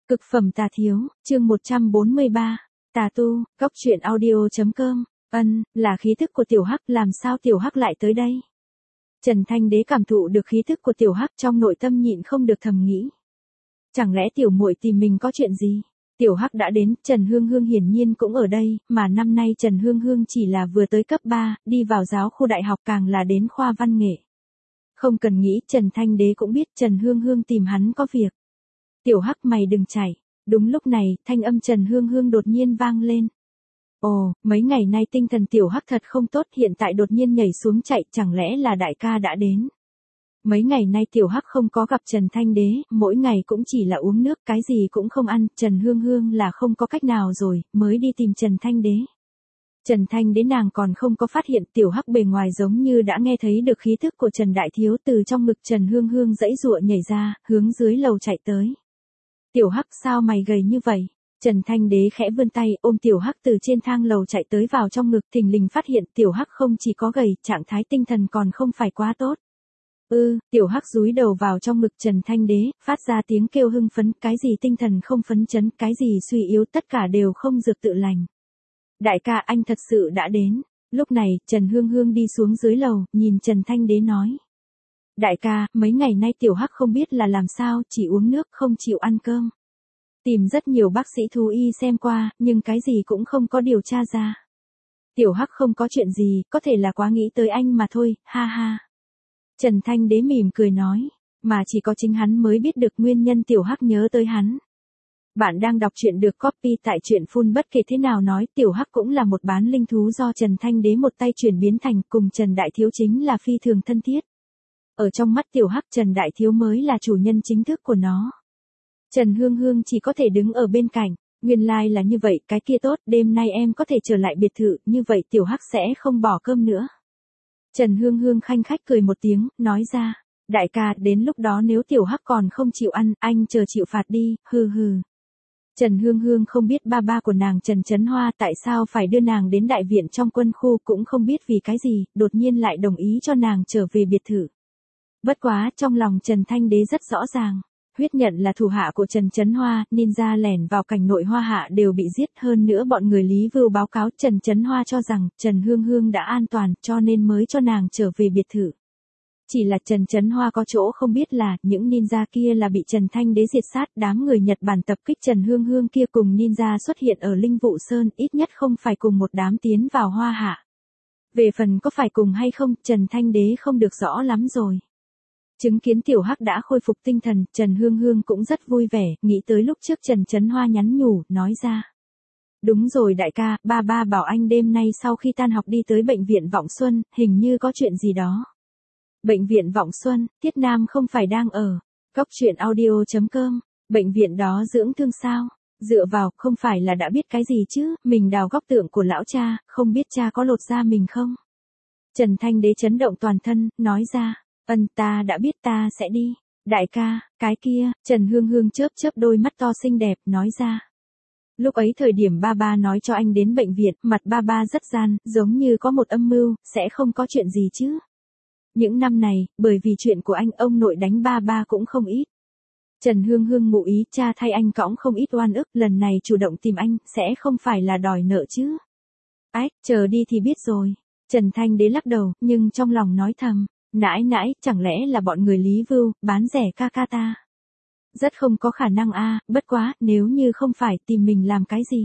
Cực phẩm tà thiếu, chương 143. Tà tu, góc truyện audio.com. Là khí thức của tiểu hắc, làm sao tiểu hắc lại tới đây? Trần Thanh Đế cảm thụ được khí thức của tiểu hắc trong nội tâm nhịn không được thầm nghĩ. Chẳng lẽ tiểu muội tìm mình có chuyện gì? Tiểu hắc đã đến, Trần Hương Hương hiển nhiên cũng ở đây, mà năm nay Trần Hương Hương chỉ là vừa tới cấp 3, đi vào giáo khu đại học càng là đến khoa văn nghệ. Không cần nghĩ, Trần Thanh Đế cũng biết Trần Hương Hương tìm hắn có việc. Tiểu hắc mày đừng chạy. Đúng lúc này, thanh âm Trần Hương Hương đột nhiên vang lên. Ồ, mấy ngày nay tinh thần tiểu hắc thật không tốt, hiện tại đột nhiên nhảy xuống chạy, chẳng lẽ là đại ca đã đến? Mấy ngày nay tiểu hắc không có gặp Trần Thanh Đế, mỗi ngày cũng chỉ là uống nước, cái gì cũng không ăn, Trần Hương Hương là không có cách nào rồi, mới đi tìm Trần Thanh Đế. Trần Thanh Đế nàng còn không có phát hiện tiểu hắc bề ngoài giống như đã nghe thấy được khí thức của Trần Đại Thiếu, từ trong ngực Trần Hương Hương giãy giụa nhảy ra, hướng dưới lầu chạy tới. Tiểu hắc, sao mày gầy như vậy? Trần Thanh Đế khẽ vươn tay ôm tiểu hắc từ trên thang lầu chạy tới vào trong ngực, thình lình phát hiện tiểu hắc không chỉ có gầy, trạng thái tinh thần còn không phải quá tốt. Tiểu hắc dúi đầu vào trong ngực Trần Thanh Đế, phát ra tiếng kêu hưng phấn, cái gì tinh thần không phấn chấn, cái gì suy yếu, tất cả đều không dược tự lành. Đại ca, anh thật sự đã đến. Lúc này, Trần Hương Hương đi xuống dưới lầu, nhìn Trần Thanh Đế nói. Đại ca, mấy ngày nay tiểu hắc không biết là làm sao, chỉ uống nước không chịu ăn cơm. Tìm rất nhiều bác sĩ thú y xem qua, nhưng cái gì cũng không có điều tra ra. Tiểu hắc không có chuyện gì, có thể là quá nghĩ tới anh mà thôi, ha ha. Trần Thanh Đế mỉm cười nói, mà chỉ có chính hắn mới biết được nguyên nhân tiểu hắc nhớ tới hắn. Bạn đang đọc truyện được copy tại truyện Full, bất kể thế nào nói, tiểu hắc cũng là một bán linh thú do Trần Thanh Đế một tay chuyển biến thành, cùng Trần Đại Thiếu chính là phi thường thân thiết. Ở trong mắt tiểu hắc, Trần Đại Thiếu mới là chủ nhân chính thức của nó. Trần Hương Hương chỉ có thể đứng ở bên cạnh, nguyên lai là như vậy, cái kia tốt, đêm nay em có thể trở lại biệt thự, như vậy tiểu hắc sẽ không bỏ cơm nữa. Trần Hương Hương khanh khách cười một tiếng, nói ra, đại ca, đến lúc đó nếu tiểu hắc còn không chịu ăn, anh chờ chịu phạt đi, hừ hừ. Trần Hương Hương không biết ba của nàng Trần Chấn Hoa tại sao phải đưa nàng đến đại viện trong quân khu, cũng không biết vì cái gì, đột nhiên lại đồng ý cho nàng trở về biệt thự. Bất quá, trong lòng Trần Thanh Đế rất rõ ràng. Huyết Nhận là thủ hạ của Trần Chấn Hoa, ninja lẻn vào cảnh nội Hoa Hạ đều bị giết, hơn nữa bọn người Lý Vưu báo cáo Trần Chấn Hoa cho rằng Trần Hương Hương đã an toàn, cho nên mới cho nàng trở về biệt thự. Chỉ là Trần Chấn Hoa có chỗ không biết là, những ninja kia là bị Trần Thanh Đế diệt sát, đám người Nhật Bản tập kích Trần Hương Hương kia cùng ninja xuất hiện ở Linh Vụ Sơn, ít nhất không phải cùng một đám tiến vào Hoa Hạ. Về phần có phải cùng hay không, Trần Thanh Đế không được rõ lắm rồi. Chứng kiến tiểu hắc đã khôi phục tinh thần, Trần Hương Hương cũng rất vui vẻ, nghĩ tới lúc trước Trần Chấn Hoa nhắn nhủ, nói ra. Đúng rồi đại ca, ba bảo anh đêm nay sau khi tan học đi tới bệnh viện Vọng Xuân, hình như có chuyện gì đó. Bệnh viện Vọng Xuân, Tiết Nam không phải đang ở góc truyện audio.com, bệnh viện đó dưỡng thương sao? Dựa vào, không phải là đã biết cái gì chứ, mình đào góc tượng của lão cha, không biết cha có lột da mình không? Trần Thanh Đế chấn động toàn thân, nói ra. Ta đã biết, ta sẽ đi. Đại ca, cái kia, Trần Hương Hương chớp đôi mắt to xinh đẹp, nói ra. Lúc ấy thời điểm ba nói cho anh đến bệnh viện, mặt ba rất gian, giống như có một âm mưu, sẽ không có chuyện gì chứ. Những năm này, bởi vì chuyện của anh, ông nội đánh ba cũng không ít. Trần Hương Hương ngụ ý, cha thay anh cõng không ít oan ức, lần này chủ động tìm anh, sẽ không phải là đòi nợ chứ. Ách, chờ đi thì biết rồi. Trần Thanh Đế lắc đầu, nhưng trong lòng nói thầm. Nãi, chẳng lẽ là bọn người Lý Vưu, bán rẻ ca ta? Rất không có khả năng bất quá, nếu như không phải tìm mình làm cái gì?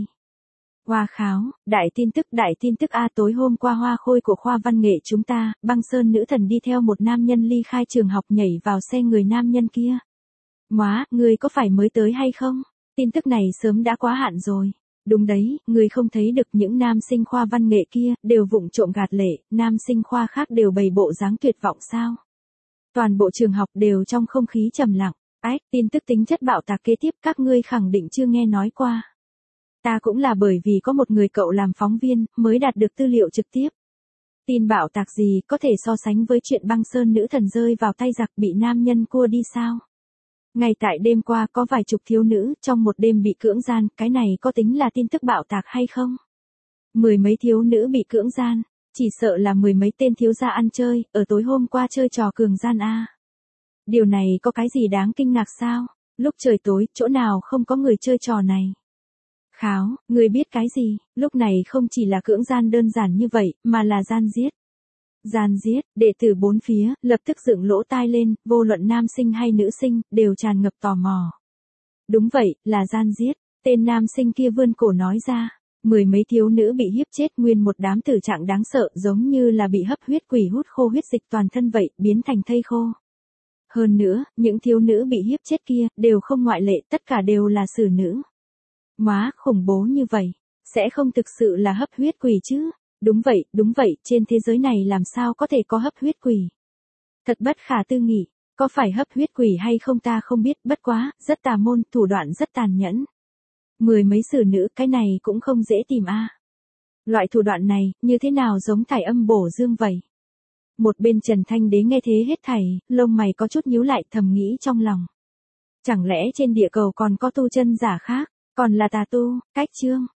Hoa kháo, đại tin tức tối hôm qua hoa khôi của khoa văn nghệ chúng ta, Băng Sơn nữ thần đi theo một nam nhân ly khai trường học nhảy vào xe người nam nhân kia. Móa, người có phải mới tới hay không? Tin tức này sớm đã quá hạn rồi. Đúng đấy, người không thấy được những nam sinh khoa văn nghệ kia, đều vụng trộm gạt lệ, nam sinh khoa khác đều bày bộ dáng tuyệt vọng sao? Toàn bộ trường học đều trong không khí trầm lặng. Tin tức tính chất bạo tạc kế tiếp các ngươi khẳng định chưa nghe nói qua. Ta cũng là bởi vì có một người cậu làm phóng viên, mới đạt được tư liệu trực tiếp. Tin bạo tạc gì có thể so sánh với chuyện Băng Sơn nữ thần rơi vào tay giặc bị nam nhân cua đi sao? Ngay tại đêm qua có vài chục thiếu nữ trong một đêm bị cưỡng gian, cái này có tính là tin tức bạo tạc hay không? 10 mấy thiếu nữ bị cưỡng gian, chỉ sợ là 10 mấy tên thiếu gia ăn chơi, ở tối hôm qua chơi trò cường gian a. Điều này có cái gì đáng kinh ngạc sao? Lúc trời tối, chỗ nào không có người chơi trò này. Kháo, người biết cái gì, lúc này không chỉ là cưỡng gian đơn giản như vậy, mà là gian giết. Gian giết, đệ tử bốn phía, lập tức dựng lỗ tai lên, vô luận nam sinh hay nữ sinh, đều tràn ngập tò mò. Đúng vậy, là gian giết, tên nam sinh kia vươn cổ nói ra. 10 mấy thiếu nữ bị hiếp chết nguyên một đám tử trạng đáng sợ giống như là bị hấp huyết quỷ hút khô huyết dịch toàn thân vậy, biến thành thây khô. Hơn nữa, những thiếu nữ bị hiếp chết kia, đều không ngoại lệ, tất cả đều là xử nữ. Má, khủng bố như vậy, sẽ không thực sự là hấp huyết quỷ chứ? Đúng vậy, trên thế giới này làm sao có thể có hấp huyết quỷ? Thật bất khả tư nghị, có phải hấp huyết quỷ hay không ta không biết, bất quá, rất tà môn, thủ đoạn rất tàn nhẫn. 10 mấy xử nữ, cái này cũng không dễ tìm a. Loại thủ đoạn này, như thế nào giống thải âm bổ dương vậy? Một bên Trần Thanh Đế nghe thế hết thảy, lông mày có chút nhíu lại, thầm nghĩ trong lòng. Chẳng lẽ trên địa cầu còn có tu chân giả khác, còn là tà tu, cách chương.